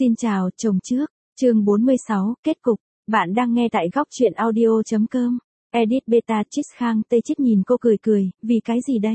Xin chào, chồng trước, chương 46, kết cục, bạn đang nghe tại góc truyện audio.com, edit beta Chis Khang Tê Chít nhìn cô cười cười, vì cái gì đây?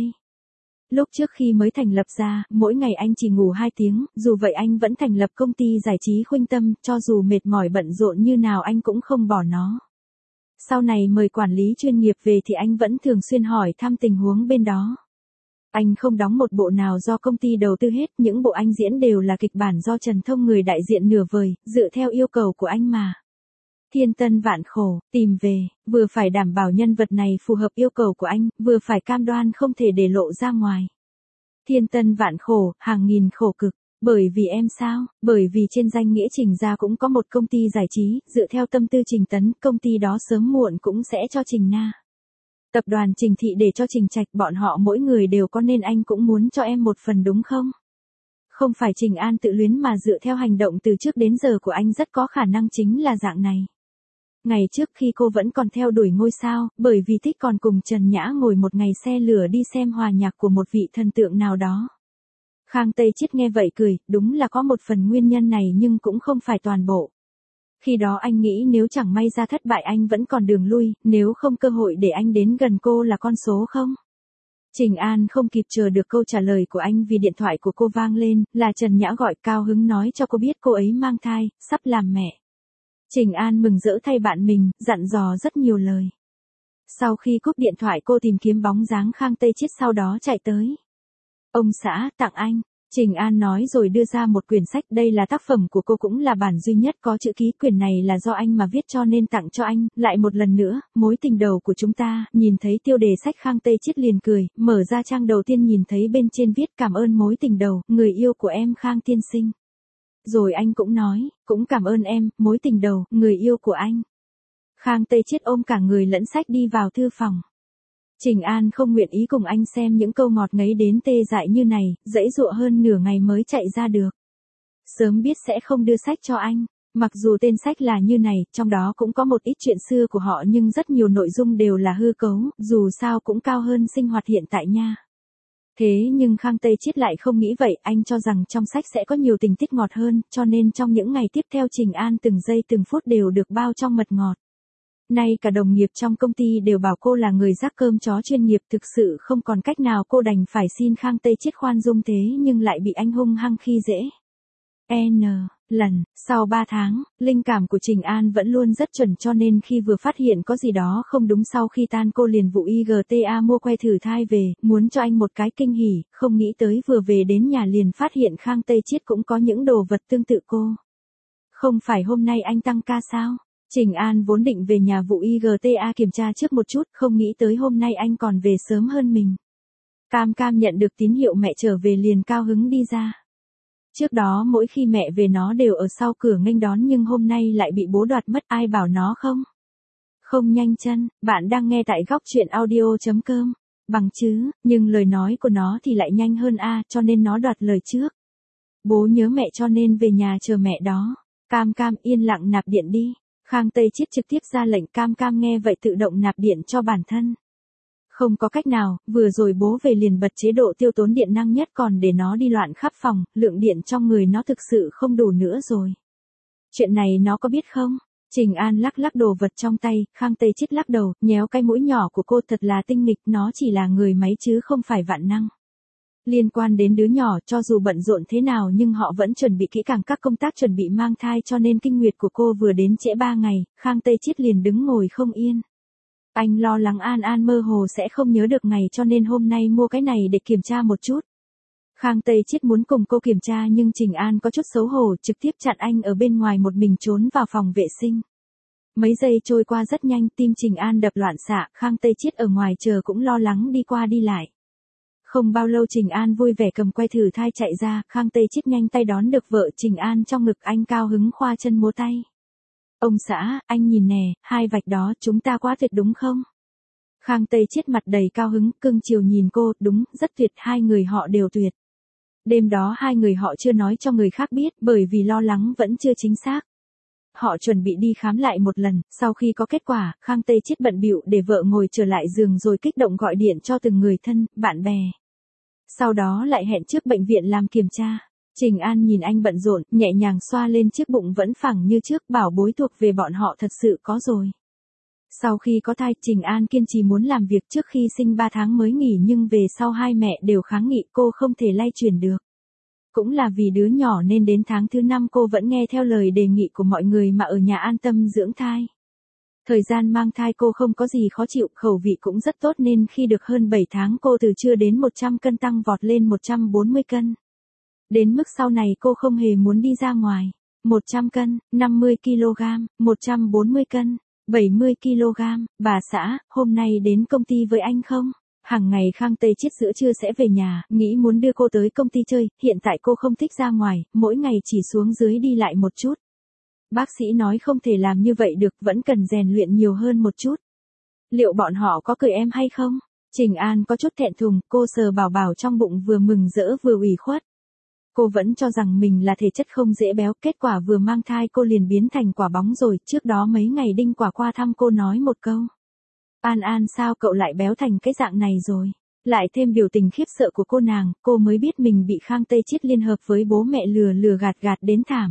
Lúc trước khi mới thành lập ra, mỗi ngày anh chỉ ngủ 2 tiếng, dù vậy anh vẫn thành lập công ty giải trí Khuynh Tâm, cho dù mệt mỏi bận rộn như nào anh cũng không bỏ nó. Sau này mời quản lý chuyên nghiệp về thì anh vẫn thường xuyên hỏi thăm tình huống bên đó. Anh không đóng một bộ nào do công ty đầu tư hết, những bộ anh diễn đều là kịch bản do Trần Thông người đại diện nửa vời, dựa theo yêu cầu của anh mà. Thiên tân vạn khổ, tìm về, vừa phải đảm bảo nhân vật này phù hợp yêu cầu của anh, vừa phải cam đoan không thể để lộ ra ngoài. Thiên tân vạn khổ, hàng nghìn khổ cực, bởi vì em sao, bởi vì trên danh nghĩa Trình gia cũng có một công ty giải trí, dựa theo tâm tư Trình Tấn, công ty đó sớm muộn cũng sẽ cho Trình Na. Tập đoàn Trình Thị để cho Trình Trạch, bọn họ mỗi người đều có nên anh cũng muốn cho em một phần đúng không? Không phải Trình An tự luyến mà dựa theo hành động từ trước đến giờ của anh rất có khả năng chính là dạng này. Ngày trước khi cô vẫn còn theo đuổi ngôi sao, bởi vì thích còn cùng Trần Nhã ngồi một ngày xe lửa đi xem hòa nhạc của một vị thần tượng nào đó. Khang Tây Chiết nghe vậy cười, đúng là có một phần nguyên nhân này nhưng cũng không phải toàn bộ. Khi đó anh nghĩ nếu chẳng may ra thất bại anh vẫn còn đường lui, nếu không cơ hội để anh đến gần cô là con số không? Trình An không kịp chờ được câu trả lời của anh vì điện thoại của cô vang lên, là Trần Nhã gọi, cao hứng nói cho cô biết cô ấy mang thai, sắp làm mẹ. Trình An mừng rỡ thay bạn mình, dặn dò rất nhiều lời. Sau khi cúp điện thoại cô tìm kiếm bóng dáng Khang Tây Chiết sau đó chạy tới. Ông xã, tặng anh. Trình An nói rồi đưa ra một quyển sách, đây là tác phẩm của cô cũng là bản duy nhất có chữ ký, quyển này là do anh mà viết cho nên tặng cho anh, lại một lần nữa, mối tình đầu của chúng ta, nhìn thấy tiêu đề sách Khang Tây Chiết liền cười, mở ra trang đầu tiên nhìn thấy bên trên viết cảm ơn mối tình đầu, người yêu của em Khang tiên sinh. Rồi anh cũng nói, cũng cảm ơn em, mối tình đầu, người yêu của anh. Khang Tây Chiết ôm cả người lẫn sách đi vào thư phòng. Trình An không nguyện ý cùng anh xem những câu ngọt ngấy đến tê dại như này, giãy giụa hơn nửa ngày mới chạy ra được. Sớm biết sẽ không đưa sách cho anh, mặc dù tên sách là như này, trong đó cũng có một ít chuyện xưa của họ nhưng rất nhiều nội dung đều là hư cấu, dù sao cũng cao hơn sinh hoạt hiện tại nha. Thế nhưng Khang Tây Chiết lại không nghĩ vậy, anh cho rằng trong sách sẽ có nhiều tình tiết ngọt hơn, cho nên trong những ngày tiếp theo Trình An từng giây từng phút đều được bao trong mật ngọt. Nay cả đồng nghiệp trong công ty đều bảo cô là người rắc cơm chó chuyên nghiệp, thực sự không còn cách nào cô đành phải xin Khang Tây Chiết khoan dung thế nhưng lại bị anh hung hăng khi dễ. Lần, sau 3 tháng, linh cảm của Trình An vẫn luôn rất chuẩn cho nên khi vừa phát hiện có gì đó không đúng sau khi tan cô liền vụ IGTA mua que thử thai về, muốn cho anh một cái kinh hỉ, không nghĩ tới vừa về đến nhà liền phát hiện Khang Tây Chiết cũng có những đồ vật tương tự cô. Không phải hôm nay anh tăng ca sao? Trình An vốn định về nhà vụ IGTA kiểm tra trước một chút, không nghĩ tới hôm nay anh còn về sớm hơn mình. Cam Cam nhận được tín hiệu mẹ trở về liền cao hứng đi ra. Trước đó mỗi khi mẹ về nó đều ở sau cửa nghênh đón nhưng hôm nay lại bị bố đoạt mất, ai bảo nó không? Không nhanh chân, bạn đang nghe tại góc truyện audio.com, bằng chứ, nhưng lời nói của nó thì lại nhanh hơn cho nên nó đoạt lời trước. Bố nhớ mẹ cho nên về nhà chờ mẹ đó. Cam Cam yên lặng nạp điện đi. Khang Tây Chiết trực tiếp ra lệnh, Cam Cam nghe vậy tự động nạp điện cho bản thân. Không có cách nào, vừa rồi bố về liền bật chế độ tiêu tốn điện năng nhất còn để nó đi loạn khắp phòng, lượng điện trong người nó thực sự không đủ nữa rồi. Chuyện này nó có biết không? Trình An lắc lắc đồ vật trong tay, Khang Tây Chiết lắc đầu, nhéo cái mũi nhỏ của cô, thật là tinh nghịch, nó chỉ là người máy chứ không phải vạn năng. Liên quan đến đứa nhỏ, cho dù bận rộn thế nào nhưng họ vẫn chuẩn bị kỹ càng các công tác chuẩn bị mang thai cho nên kinh nguyệt của cô vừa đến trễ 3 ngày, Khang Tây Chiết liền đứng ngồi không yên. Anh lo lắng An An mơ hồ sẽ không nhớ được ngày cho nên hôm nay mua cái này để kiểm tra một chút. Khang Tây Chiết muốn cùng cô kiểm tra nhưng Trình An có chút xấu hổ trực tiếp chặn anh ở bên ngoài một mình trốn vào phòng vệ sinh. Mấy giây trôi qua rất nhanh, tim Trình An đập loạn xạ, Khang Tây Chiết ở ngoài chờ cũng lo lắng đi qua đi lại. Không bao lâu Trình An vui vẻ cầm que thử thai chạy ra, Khang Tây Chiết nhanh tay đón được vợ Trình An trong ngực, anh cao hứng khoa chân múa tay. Ông xã, anh nhìn nè, 2 vạch đó chúng ta quá tuyệt đúng không? Khang Tây Chiết mặt đầy cao hứng, cưng chiều nhìn cô, đúng, rất tuyệt, 2 người họ đều tuyệt. Đêm đó 2 người họ chưa nói cho người khác biết bởi vì lo lắng vẫn chưa chính xác. Họ chuẩn bị đi khám lại một lần, sau khi có kết quả, Khang Tây Chiết bận bịu để vợ ngồi trở lại giường rồi kích động gọi điện cho từng người thân, bạn bè. Sau đó lại hẹn trước bệnh viện làm kiểm tra. Trình An nhìn anh bận rộn, nhẹ nhàng xoa lên chiếc bụng vẫn phẳng như trước, bảo bối thuộc về bọn họ thật sự có rồi. Sau khi có thai, Trình An kiên trì muốn làm việc trước khi sinh 3 tháng mới nghỉ, nhưng về sau hai mẹ đều kháng nghị, cô không thể lay chuyển được. Cũng là vì đứa nhỏ nên đến tháng thứ 5 cô vẫn nghe theo lời đề nghị của mọi người mà ở nhà an tâm dưỡng thai. Thời gian mang thai cô không có gì khó chịu, khẩu vị cũng rất tốt nên khi được hơn 7 tháng cô từ chưa đến 100 cân tăng vọt lên 140 cân. Đến mức sau này cô không hề muốn đi ra ngoài. 100 cân, 50 kg, 140 cân, 70 kg, bà xã, hôm nay đến công ty với anh không? Hàng ngày Khang Tây Chiết giữa trưa sẽ về nhà, nghĩ muốn đưa cô tới công ty chơi, hiện tại cô không thích ra ngoài, mỗi ngày chỉ xuống dưới đi lại một chút. Bác sĩ nói không thể làm như vậy được, vẫn cần rèn luyện nhiều hơn một chút. Liệu bọn họ có cười em hay không? Trình An có chút thẹn thùng, cô sờ bảo bảo trong bụng vừa mừng rỡ vừa ủy khuất. Cô vẫn cho rằng mình là thể chất không dễ béo, kết quả vừa mang thai cô liền biến thành quả bóng rồi. Trước đó mấy ngày Đinh Quả qua thăm cô nói một câu. An An sao cậu lại béo thành cái dạng này rồi? Lại thêm biểu tình khiếp sợ của cô mới biết mình bị Khang Tây Chiết liên hợp với bố mẹ lừa gạt đến thảm.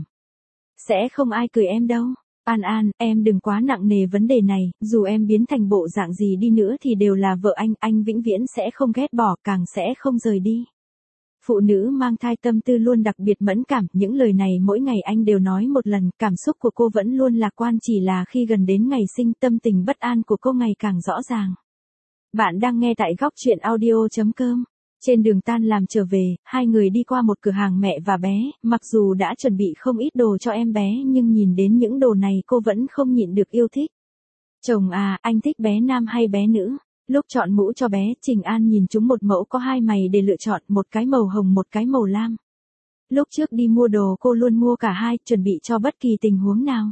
Sẽ không ai cười em đâu. An An, em đừng quá nặng nề vấn đề này, dù em biến thành bộ dạng gì đi nữa thì đều là vợ anh vĩnh viễn sẽ không ghét bỏ, càng sẽ không rời đi. Phụ nữ mang thai tâm tư luôn đặc biệt mẫn cảm, những lời này mỗi ngày anh đều nói một lần, cảm xúc của cô vẫn luôn lạc quan, chỉ là khi gần đến ngày sinh tâm tình bất an của cô ngày càng rõ ràng. Bạn đang nghe tại góc chuyện audio.com. Trên đường tan làm trở về, hai người đi qua một cửa hàng mẹ và bé, mặc dù đã chuẩn bị không ít đồ cho em bé nhưng nhìn đến những đồ này cô vẫn không nhịn được yêu thích. Chồng à, anh thích bé nam hay bé nữ? Lúc chọn mũ cho bé, Trình An nhìn chúng một mẫu có hai mày để lựa chọn, một cái màu hồng một cái màu lam. Lúc trước đi mua đồ cô luôn mua cả hai, chuẩn bị cho bất kỳ tình huống nào.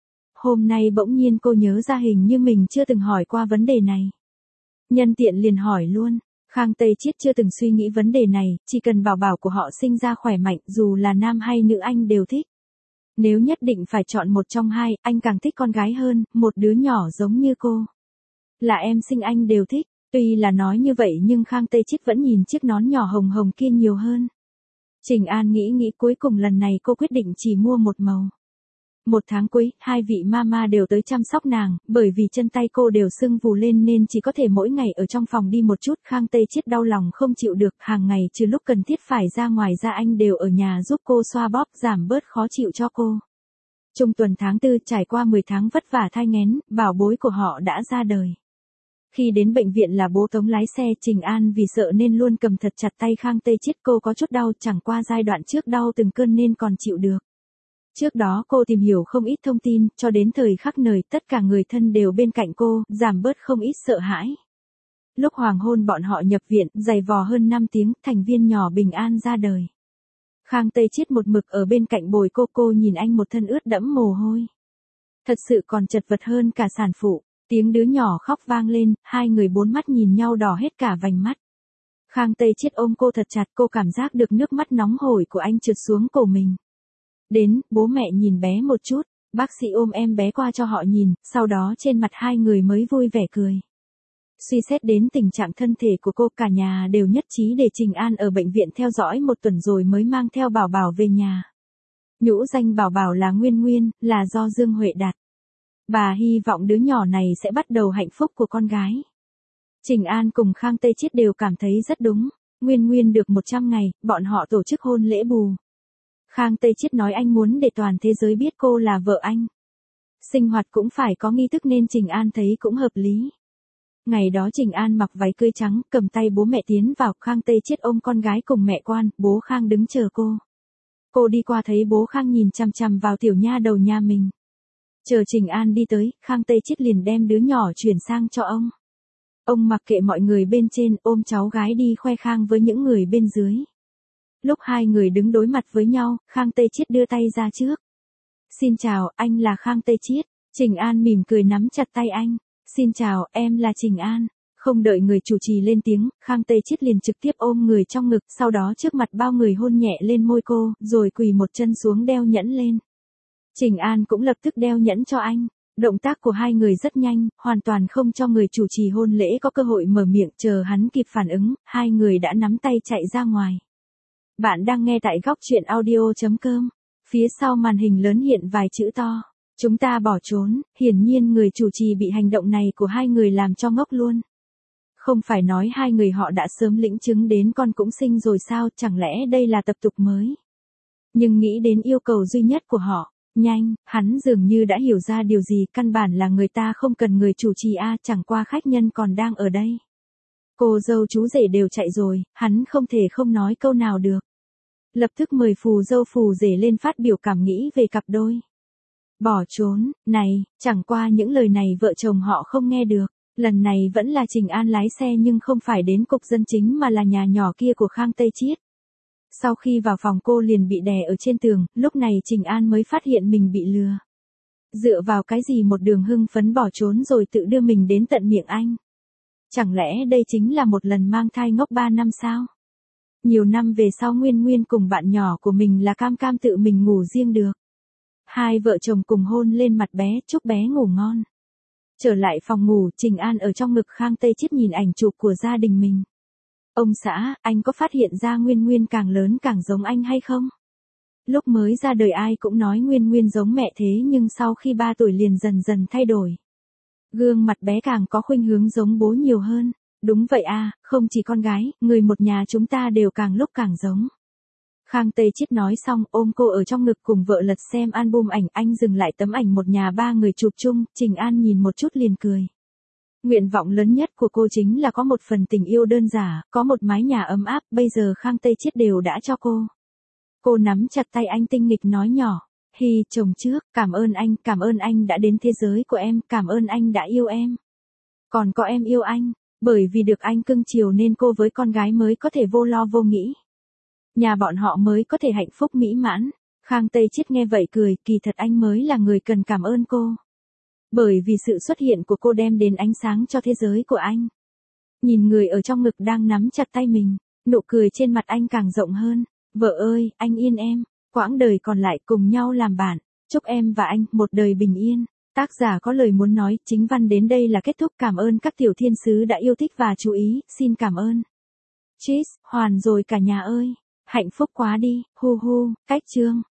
Hôm nay bỗng nhiên cô nhớ ra hình như mình chưa từng hỏi qua vấn đề này. Nhân tiện liền hỏi luôn. Khang Tây Chiết chưa từng suy nghĩ vấn đề này, chỉ cần bảo bảo của họ sinh ra khỏe mạnh, dù là nam hay nữ anh đều thích. Nếu nhất định phải chọn một trong hai, anh càng thích con gái hơn, một đứa nhỏ giống như cô. Là em sinh anh đều thích, tuy là nói như vậy nhưng Khang Tây Chiết vẫn nhìn chiếc nón nhỏ hồng hồng kia nhiều hơn. Trình An nghĩ cuối cùng lần này cô quyết định chỉ mua một màu. Một tháng cuối, hai vị mama đều tới chăm sóc nàng, bởi vì chân tay cô đều sưng vù lên nên chỉ có thể mỗi ngày ở trong phòng đi một chút. Khang Tây Chiết đau lòng không chịu được, hàng ngày trừ lúc cần thiết phải ra ngoài ra anh đều ở nhà giúp cô xoa bóp giảm bớt khó chịu cho cô. Trung tuần tháng 4 trải qua 10 tháng vất vả thai nghén, bảo bối của họ đã ra đời. Khi đến bệnh viện là bố Tống lái xe, Trình An vì sợ nên luôn cầm thật chặt tay Khang Tây Chiết, cô có chút đau, chẳng qua giai đoạn trước đau từng cơn nên còn chịu được. Trước đó cô tìm hiểu không ít thông tin, cho đến thời khắc này tất cả người thân đều bên cạnh cô, giảm bớt không ít sợ hãi. Lúc hoàng hôn bọn họ nhập viện, giày vò hơn 5 tiếng, thành viên nhỏ bình an ra đời. Khang Tây Chiết một mực ở bên cạnh bồi cô nhìn anh một thân ướt đẫm mồ hôi. Thật sự còn chật vật hơn cả sản phụ. Tiếng đứa nhỏ khóc vang lên, hai người bốn mắt nhìn nhau đỏ hết cả vành mắt. Khang Tây Chiết ôm cô thật chặt, cô cảm giác được nước mắt nóng hổi của anh trượt xuống cổ mình. Đến, bố mẹ nhìn bé một chút, bác sĩ ôm em bé qua cho họ nhìn, sau đó trên mặt hai người mới vui vẻ cười. Suy xét đến tình trạng thân thể của cô, cả nhà đều nhất trí để Trình An ở bệnh viện theo dõi một tuần rồi mới mang theo bảo bảo về nhà. Nhũ danh bảo bảo là Nguyên, là do Dương Huệ đặt. Bà hy vọng đứa nhỏ này sẽ bắt đầu hạnh phúc của con gái. Trình An cùng Khang Tây Chiết đều cảm thấy rất đúng. Nguyên được 100 ngày, bọn họ tổ chức hôn lễ bù. Khang Tây Chiết nói anh muốn để toàn thế giới biết cô là vợ anh. Sinh hoạt cũng phải có nghi thức nên Trình An thấy cũng hợp lý. Ngày đó Trình An mặc váy cưới trắng, cầm tay bố mẹ tiến vào, Khang Tây Chiết ôm con gái cùng mẹ quan, bố Khang đứng chờ cô. Cô đi qua thấy bố Khang nhìn chằm chằm vào tiểu nha đầu nhà mình. Chờ Trình An đi tới, Khang Tây Chiết liền đem đứa nhỏ chuyển sang cho ông. Ông mặc kệ mọi người bên trên, ôm cháu gái đi khoe khang với những người bên dưới. Lúc hai người đứng đối mặt với nhau, Khang Tây Chiết đưa tay ra trước. Xin chào, anh là Khang Tây Chiết. Trình An mỉm cười nắm chặt tay anh. Xin chào, em là Trình An. Không đợi người chủ trì lên tiếng, Khang Tây Chiết liền trực tiếp ôm người trong ngực, sau đó trước mặt bao người hôn nhẹ lên môi cô, rồi quỳ một chân xuống đeo nhẫn lên. Trình An cũng lập tức đeo nhẫn cho anh. Động tác của hai người rất nhanh, hoàn toàn không cho người chủ trì hôn lễ có cơ hội mở miệng, chờ hắn kịp phản ứng, hai người đã nắm tay chạy ra ngoài. Bạn đang nghe tại góc chuyện audio.com. Phía sau màn hình lớn hiện vài chữ to. Chúng ta bỏ trốn, hiển nhiên người chủ trì bị hành động này của hai người làm cho ngốc luôn. Không phải nói hai người họ đã sớm lĩnh chứng đến con cũng sinh rồi sao, chẳng lẽ đây là tập tục mới? Nhưng nghĩ đến yêu cầu duy nhất của họ, nhanh, hắn dường như đã hiểu ra điều gì, căn bản là người ta không cần người chủ trì chẳng qua khách nhân còn đang ở đây. Cô dâu chú rể đều chạy rồi, hắn không thể không nói câu nào được. Lập tức mời phù dâu phù rể lên phát biểu cảm nghĩ về cặp đôi. Bỏ trốn, này, chẳng qua những lời này vợ chồng họ không nghe được. Lần này vẫn là Trình An lái xe nhưng không phải đến cục dân chính mà là nhà nhỏ kia của Khang Tây Chiết. Sau khi vào phòng cô liền bị đè ở trên tường, lúc này Trình An mới phát hiện mình bị lừa. Dựa vào cái gì một đường hưng phấn bỏ trốn rồi tự đưa mình đến tận miệng anh? Chẳng lẽ đây chính là một lần mang thai ngốc 3 năm sao? Nhiều năm về sau Nguyên Nguyên cùng bạn nhỏ của mình là Cam Cam tự mình ngủ riêng được. Hai vợ chồng cùng hôn lên mặt bé, chúc bé ngủ ngon. Trở lại phòng ngủ, Trình An ở trong ngực Khang Tây Chiết nhìn ảnh chụp của gia đình mình. Ông xã, anh có phát hiện ra Nguyên Nguyên càng lớn càng giống anh hay không? Lúc mới ra đời ai cũng nói Nguyên Nguyên giống mẹ thế nhưng sau khi 3 tuổi liền dần dần thay đổi. Gương mặt bé càng có khuynh hướng giống bố nhiều hơn. Đúng vậy không chỉ con gái, người một nhà chúng ta đều càng lúc càng giống. Khang Tây Chiết nói xong ôm cô ở trong ngực cùng vợ lật xem album ảnh, anh dừng lại tấm ảnh một nhà 3 người chụp chung, Trình An nhìn một chút liền cười. Nguyện vọng lớn nhất của cô chính là có một phần tình yêu đơn giản, có một mái nhà ấm áp, bây giờ Khang Tây Chiết đều đã cho cô. Cô nắm chặt tay anh tinh nghịch nói nhỏ, Hi, chồng trước, cảm ơn anh đã đến thế giới của em, cảm ơn anh đã yêu em. Còn có em yêu anh, bởi vì được anh cưng chiều nên cô với con gái mới có thể vô lo vô nghĩ. Nhà bọn họ mới có thể hạnh phúc mỹ mãn. Khang Tây Chiết nghe vậy cười, kỳ thật anh mới là người cần cảm ơn cô. Bởi vì sự xuất hiện của cô đem đến ánh sáng cho thế giới của anh. Nhìn người ở trong ngực đang nắm chặt tay mình, nụ cười trên mặt anh càng rộng hơn. Vợ ơi, anh yên em, quãng đời còn lại cùng nhau làm bạn, chúc em và anh một đời bình yên. Tác giả có lời muốn nói, chính văn đến đây là kết thúc, cảm ơn các tiểu thiên sứ đã yêu thích và chú ý, xin cảm ơn. Cheese, hoàn rồi cả nhà ơi, hạnh phúc quá đi, hu hu, cách chương.